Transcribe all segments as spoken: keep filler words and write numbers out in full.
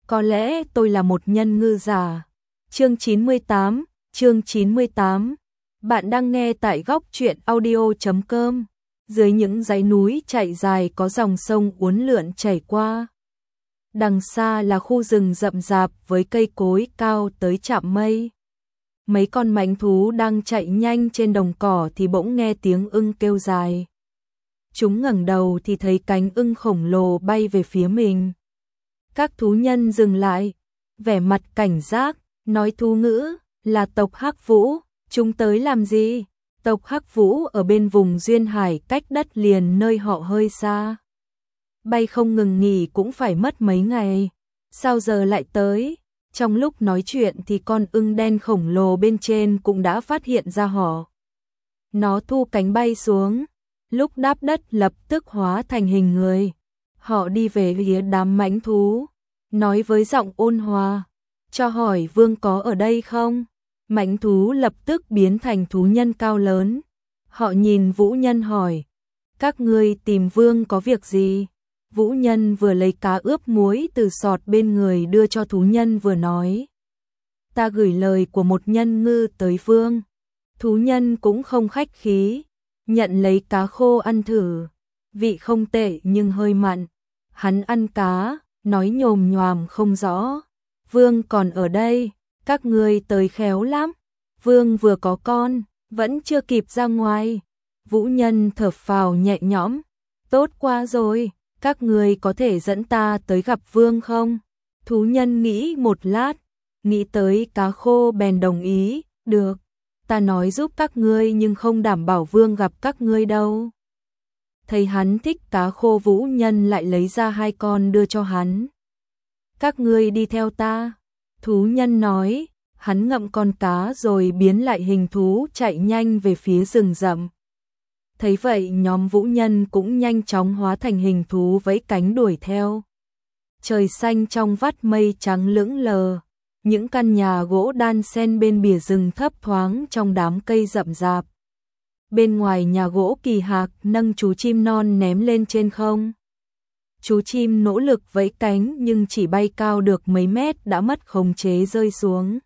Có lẽ tôi là một nhân ngư giả. Chương chín mươi tám, chương chín mươi tám. Bạn đang nghe tại góc truyện audio chấm com. Dưới những dãy núi chạy dài có dòng sông uốn lượn chảy qua. Đằng xa là khu rừng rậm rạp với cây cối cao tới chạm mây. Mấy con mãnh thú đang chạy nhanh trên đồng cỏ thì bỗng nghe tiếng ưng kêu dài. Chúng ngẩng đầu thì thấy cánh ưng khổng lồ bay về phía mình. Các thú nhân dừng lại, vẻ mặt cảnh giác, nói thú ngữ, là tộc Hắc Vũ, chúng tới làm gì? Tộc Hắc Vũ ở bên vùng duyên hải cách đất liền nơi họ hơi xa. Bay không ngừng nghỉ cũng phải mất mấy ngày, sao giờ lại tới? Trong lúc nói chuyện thì con ưng đen khổng lồ bên trên cũng đã phát hiện ra họ. Nó thu cánh bay xuống, lúc đáp đất lập tức hóa thành hình người. Họ đi về phía đám mãnh thú, nói với giọng ôn hòa, cho hỏi vương có ở đây không? Mãnh thú lập tức biến thành thú nhân cao lớn. Họ nhìn Vũ Nhân hỏi, các ngươi tìm vương có việc gì? Vũ Nhân vừa lấy cá ướp muối từ sọt bên người đưa cho thú nhân vừa nói, ta gửi lời của một nhân ngư tới vương. Thú nhân cũng không khách khí, nhận lấy cá khô ăn thử, vị không tệ nhưng hơi mặn. Hắn ăn cá, nói nhồm nhoàm không rõ, vương còn ở đây, các ngươi tới khéo lắm, vương vừa có con, vẫn chưa kịp ra ngoài. Vũ Nhân thở phào nhẹ nhõm, tốt quá rồi, các ngươi có thể dẫn ta tới gặp vương không? Thú nhân nghĩ một lát, nghĩ tới cá khô bèn đồng ý, được, ta nói giúp các ngươi nhưng không đảm bảo vương gặp các ngươi đâu. Thấy hắn thích cá khô, Vũ Nhân lại lấy ra hai con đưa cho hắn. Các ngươi đi theo ta. Thú nhân nói, hắn ngậm con cá rồi biến lại hình thú chạy nhanh về phía rừng rậm. Thấy vậy nhóm Vũ Nhân cũng nhanh chóng hóa thành hình thú vẫy cánh đuổi theo. Trời xanh trong vắt mây trắng lững lờ, những căn nhà gỗ đan xen bên bìa rừng thấp thoáng trong đám cây rậm rạp. Bên ngoài nhà gỗ Kỳ Hạc nâng chú chim non ném lên trên không. Chú chim nỗ lực vẫy cánh nhưng chỉ bay cao được mấy mét đã mất khống chế rơi xuống.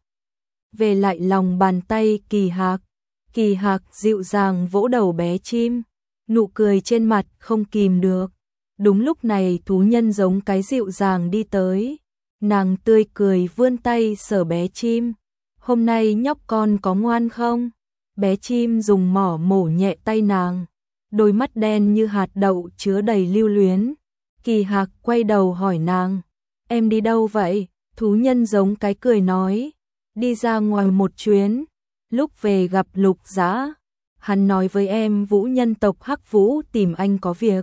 Về lại lòng bàn tay Kỳ Hạc, Kỳ Hạc dịu dàng vỗ đầu bé chim, nụ cười trên mặt không kìm được. Đúng lúc này thú nhân giống cái dịu dàng đi tới, nàng tươi cười vươn tay sờ bé chim. Hôm nay nhóc con có ngoan không? Bé chim dùng mỏ mổ nhẹ tay nàng, đôi mắt đen như hạt đậu chứa đầy lưu luyến. Kỳ Hạc quay đầu hỏi nàng, em đi đâu vậy? Thú nhân giống cái cười nói, đi ra ngoài một chuyến, lúc về gặp Lục Dã. Hắn nói với em Vũ nhân tộc Hắc Vũ tìm anh có việc.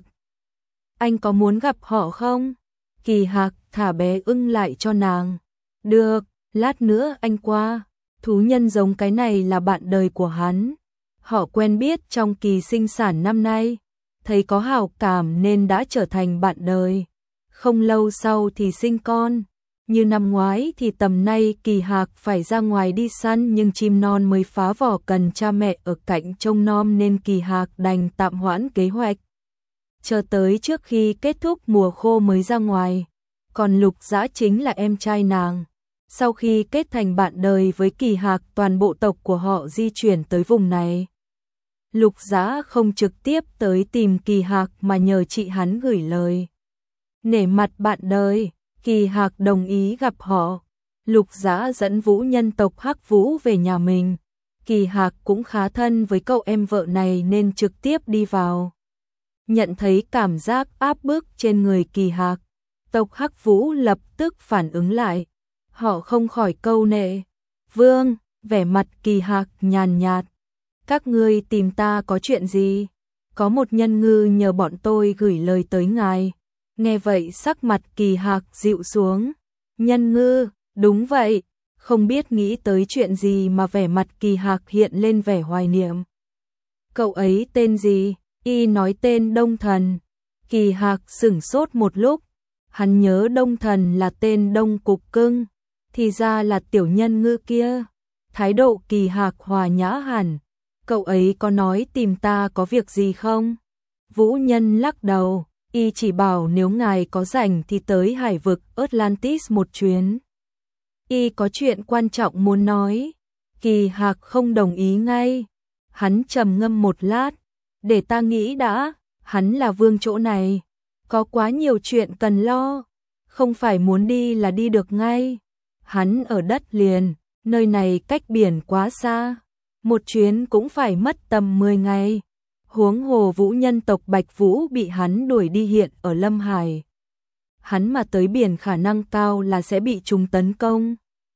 Anh có muốn gặp họ không? Kỳ Hạc thả bé ưng lại cho nàng. Được, lát nữa anh qua. Thú nhân giống cái này là bạn đời của hắn. Họ quen biết trong kỳ sinh sản năm nay, thấy có hảo cảm nên đã trở thành bạn đời. Không lâu sau thì sinh con. Như năm ngoái thì tầm nay Kỳ Hạc phải ra ngoài đi săn nhưng chim non mới phá vỏ cần cha mẹ ở cạnh trông nom nên Kỳ Hạc đành tạm hoãn kế hoạch. Chờ tới trước khi kết thúc mùa khô mới ra ngoài. Còn Lục Dã chính là em trai nàng. Sau khi kết thành bạn đời với Kỳ Hạc, toàn bộ tộc của họ di chuyển tới vùng này. Lục Dã không trực tiếp tới tìm Kỳ Hạc mà nhờ chị hắn gửi lời. Nể mặt bạn đời, Kỳ Hạc đồng ý gặp họ. Lục Dã dẫn Vũ nhân tộc Hắc Vũ về nhà mình. Kỳ Hạc cũng khá thân với cậu em vợ này nên trực tiếp đi vào. Nhận thấy cảm giác áp bức trên người Kỳ Hạc, tộc Hắc Vũ lập tức phản ứng lại. Họ không khỏi câu nệ. Vương, vẻ mặt Kỳ Hạc nhàn nhạt. Các ngươi tìm ta có chuyện gì? Có một nhân ngư nhờ bọn tôi gửi lời tới ngài. Nghe vậy sắc mặt Kỳ Hạc dịu xuống. Nhân ngư, đúng vậy. Không biết nghĩ tới chuyện gì mà vẻ mặt Kỳ Hạc hiện lên vẻ hoài niệm. Cậu ấy tên gì? Y nói tên Đông Thần. Kỳ Hạc sửng sốt một lúc. Hắn nhớ Đông Thần là tên Đông Cục Cưng, thì ra là tiểu nhân ngư kia. Thái độ Kỳ Hạc hòa nhã hẳn. Cậu ấy có nói tìm ta có việc gì không? Vũ Nhân lắc đầu, Y chỉ bảo nếu ngài có rảnh thì tới hải vực Atlantis một chuyến. Y có chuyện quan trọng muốn nói. Kỳ Hạc không đồng ý ngay. Hắn trầm ngâm một lát. Để ta nghĩ đã, hắn là vương chỗ này. Có quá nhiều chuyện cần lo. Không phải muốn đi là đi được ngay. Hắn ở đất liền, nơi này cách biển quá xa. Một chuyến cũng phải mất tầm mười ngày. Huống hồ Vũ nhân tộc Bạch Vũ bị hắn đuổi đi hiện ở Lâm Hải. Hắn mà tới biển khả năng cao là sẽ bị chúng tấn công.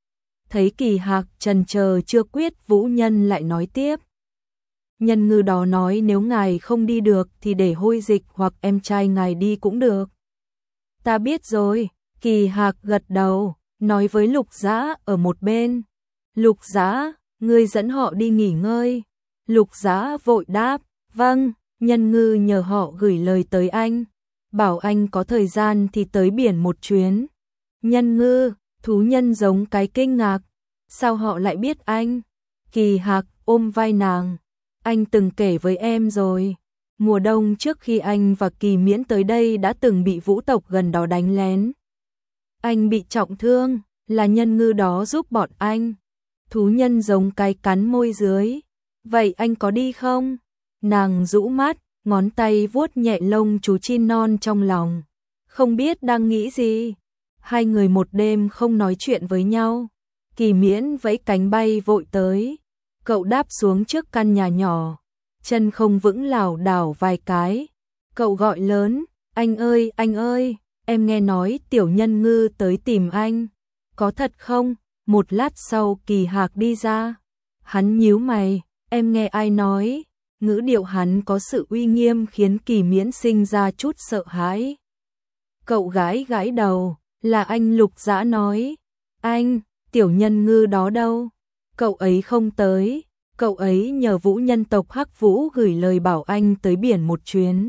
Thấy Kỳ Hạc trần chờ chưa quyết, Vũ Nhân lại nói tiếp. Nhân ngư đó nói nếu ngài không đi được thì để Hôi Dịch hoặc em trai ngài đi cũng được. Ta biết rồi, Kỳ Hạc gật đầu, nói với Lục Dã ở một bên. Lục Dã, ngươi dẫn họ đi nghỉ ngơi. Lục Dã vội đáp, vâng, nhân ngư nhờ họ gửi lời tới anh. Bảo anh có thời gian thì tới biển một chuyến. Nhân ngư, thú nhân giống cái kinh ngạc. Sao họ lại biết anh? Kỳ Hạc ôm vai nàng. Anh từng kể với em rồi. Mùa đông trước khi anh và Kỳ Miễn tới đây đã từng bị vũ tộc gần đó đánh lén. Anh bị trọng thương, là nhân ngư đó giúp bọn anh. Thú nhân giống cái cắn môi dưới. Vậy anh có đi không? Nàng rũ mắt, ngón tay vuốt nhẹ lông chú chim non trong lòng. Không biết đang nghĩ gì. Hai người một đêm không nói chuyện với nhau. Kỳ Miễn vẫy cánh bay vội tới. Cậu đáp xuống trước căn nhà nhỏ. Chân không vững lảo đảo vài cái. Cậu gọi lớn, anh ơi, anh ơi, em nghe nói tiểu nhân ngư tới tìm anh. Có thật không? Một lát sau Kỳ Hạc đi ra. Hắn nhíu mày, em nghe ai nói? Ngữ điệu hắn có sự uy nghiêm khiến Kỳ Miễn sinh ra chút sợ hãi. Cậu gái gãi đầu, là anh Lục Dã nói. Anh, tiểu nhân ngư đó đâu? Cậu ấy không tới, cậu ấy nhờ Vũ nhân tộc Hắc Vũ gửi lời bảo anh tới biển một chuyến.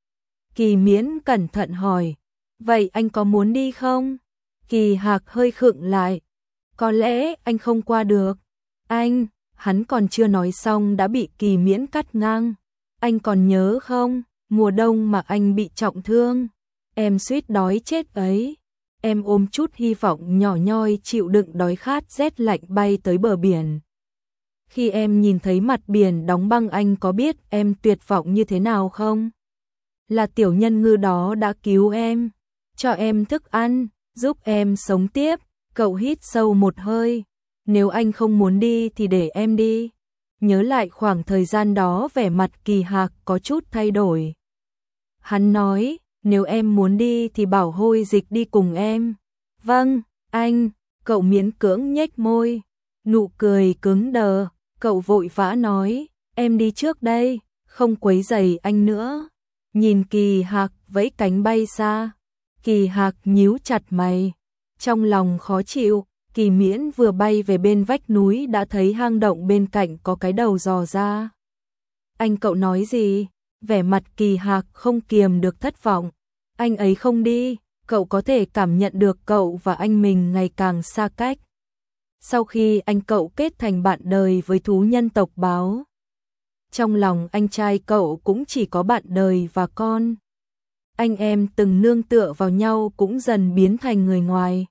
Kỳ Miễn cẩn thận hỏi, vậy anh có muốn đi không? Kỳ Hạc hơi khựng lại, có lẽ anh không qua được. Anh, hắn còn chưa nói xong đã bị Kỳ Miễn cắt ngang. Anh còn nhớ không, mùa đông mà anh bị trọng thương, em suýt đói chết ấy. Em ôm chút hy vọng nhỏ nhoi chịu đựng đói khát rét lạnh bay tới bờ biển. Khi em nhìn thấy mặt biển đóng băng anh có biết em tuyệt vọng như thế nào không? Là tiểu nhân ngư đó đã cứu em, cho em thức ăn, giúp em sống tiếp. Cậu hít sâu một hơi. Nếu anh không muốn đi thì để em đi. Nhớ lại khoảng thời gian đó vẻ mặt Kỳ Hạc có chút thay đổi. Hắn nói, nếu em muốn đi thì bảo Hôi Dịch đi cùng em. Vâng, anh, cậu miễn cưỡng nhếch môi. Nụ cười cứng đờ, cậu vội vã nói, em đi trước đây, không quấy rầy anh nữa. Nhìn Kỳ Hạc vẫy cánh bay xa. Kỳ Hạc nhíu chặt mày. Trong lòng khó chịu, Kỳ Miễn vừa bay về bên vách núi đã thấy hang động bên cạnh có cái đầu dò ra. Anh cậu nói gì? Vẻ mặt Kỳ Hạc không kiềm được thất vọng. Anh ấy không đi, cậu có thể cảm nhận được cậu và anh mình ngày càng xa cách. Sau khi anh cậu kết thành bạn đời với thú nhân tộc báo, trong lòng anh trai cậu cũng chỉ có bạn đời và con. Anh em từng nương tựa vào nhau cũng dần biến thành người ngoài.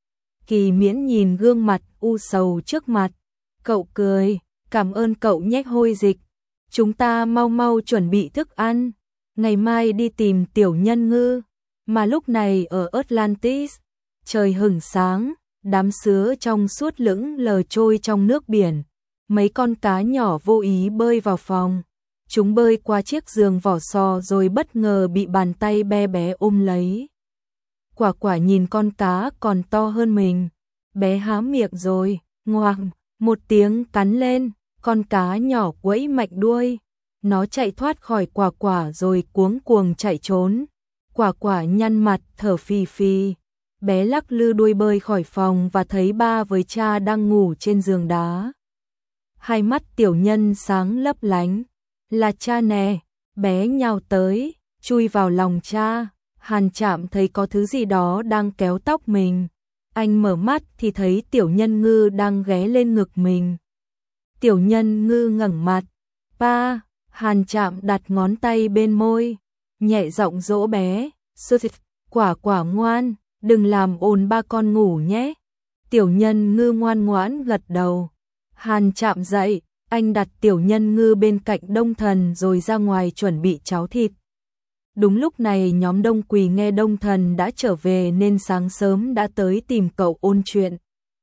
Kỳ Miễn nhìn gương mặt u sầu trước mặt. Cậu cười, cảm ơn cậu nhé Hôi Dịch. Chúng ta mau mau chuẩn bị thức ăn. Ngày mai đi tìm tiểu nhân ngư. Mà lúc này ở Atlantis, trời hửng sáng, đám sứa trong suốt lững lờ trôi trong nước biển. Mấy con cá nhỏ vô ý bơi vào phòng. Chúng bơi qua chiếc giường vỏ sò rồi bất ngờ bị bàn tay bé bé ôm lấy. Quả quả nhìn con cá còn to hơn mình. Bé há miệng rồi, ngoạc, một tiếng cắn lên, con cá nhỏ quẫy mạnh đuôi. Nó chạy thoát khỏi quả quả rồi cuống cuồng chạy trốn. Quả quả nhăn mặt thở phì phì. Bé lắc lư đuôi bơi khỏi phòng và thấy ba với cha đang ngủ trên giường đá. Hai mắt tiểu nhân sáng lấp lánh. Là cha nè, bé nhào tới, chui vào lòng cha. Hàn Trạm thấy có thứ gì đó đang kéo tóc mình. Anh mở mắt thì thấy tiểu nhân ngư đang ghé lên ngực mình. Tiểu nhân ngư ngẩng mặt. Pa, Hàn Trạm đặt ngón tay bên môi. nhẹ giọng dỗ bé, "Sư thịt, Quả Quả ngoan, đừng làm ồn, ba con ngủ nhé." Tiểu Nhân Ngư ngoan ngoãn gật đầu. Hàn Trạm dậy, anh đặt Tiểu Nhân Ngư bên cạnh Đông Thần rồi ra ngoài chuẩn bị cháo thịt. Đúng lúc này nhóm Đông Quỳ nghe Đông Thần đã trở về nên sáng sớm đã tới tìm cậu ôn chuyện.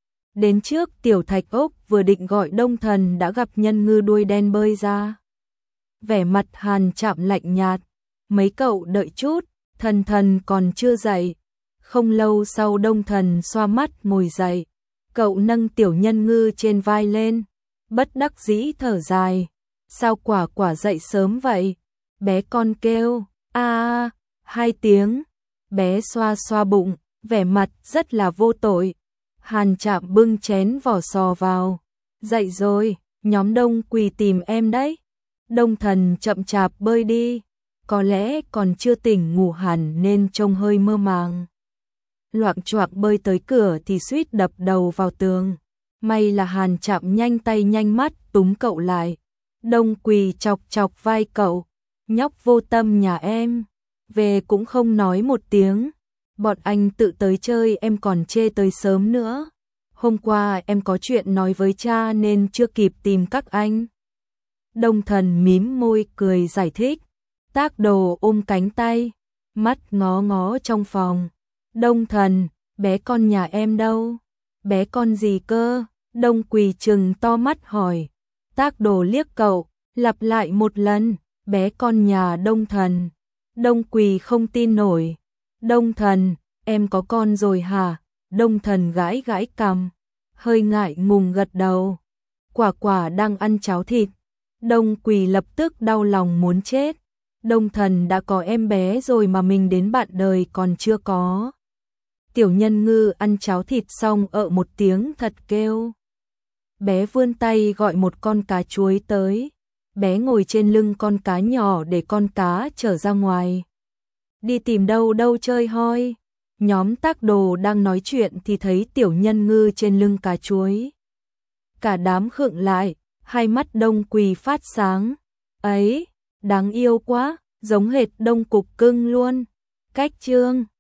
Đến trước Tiểu Thạch Ốc vừa định gọi Đông Thần đã gặp Nhân Ngư đuôi đen bơi ra. Vẻ mặt Hàn Trạm lạnh nhạt, "Mấy cậu đợi chút, Thần Thần còn chưa dậy." Không lâu sau Đông Thần xoa mắt ngồi dậy, cậu nâng Tiểu Nhân Ngư trên vai lên, bất đắc dĩ thở dài, "Sao Quả Quả dậy sớm vậy?" Bé con kêu, "A" hai tiếng, bé xoa xoa bụng, vẻ mặt rất là vô tội. Hàn Trạm bưng chén vỏ sò vào, "Dậy rồi, nhóm Đông Quỳ tìm em đấy." Đông Thần chậm chạp bơi đi, có lẽ còn chưa tỉnh ngủ hẳn nên trông hơi mơ màng. Loạng choạng bơi tới cửa thì suýt đập đầu vào tường. May là Hàn Trạm nhanh tay nhanh mắt túm cậu lại. Đông Quỳ chọc chọc vai cậu, "Nhóc vô tâm nhà em, về cũng không nói một tiếng. Bọn anh tự tới chơi em còn chê tới sớm nữa. Hôm qua em có chuyện nói với cha nên chưa kịp tìm các anh." Đông Thần mím môi cười giải thích. Tác Đồ ôm cánh tay, mắt ngó ngó trong phòng. "Đông Thần, bé con nhà em đâu?" "Bé con gì cơ?" Đông Quỳ trừng to mắt hỏi. Tác Đồ liếc cậu, lặp lại một lần, "Bé con nhà Đông Thần." Đông Quỳ không tin nổi. "Đông Thần, em có con rồi hả?" Đông Thần gãi gãi cằm, hơi ngại ngùng gật đầu. Quả Quả đang ăn cháo thịt. Đông Quỳ lập tức đau lòng muốn chết. Đông Thần đã có em bé rồi mà mình đến bạn đời còn chưa có. Tiểu Nhân Ngư ăn cháo thịt xong ợ một tiếng thật kêu. Bé vươn tay gọi một con cá chuối tới. Bé ngồi trên lưng con cá nhỏ để con cá trở ra ngoài. "Đi tìm đâu đâu chơi hoi." Nhóm Tác Đồ đang nói chuyện thì thấy Tiểu Nhân Ngư trên lưng cá chuối. Cả đám khựng lại, hai mắt Đông Quỳ phát sáng. "Ấy, đáng yêu quá, giống hệt Đông Cục Cưng luôn." Cách chương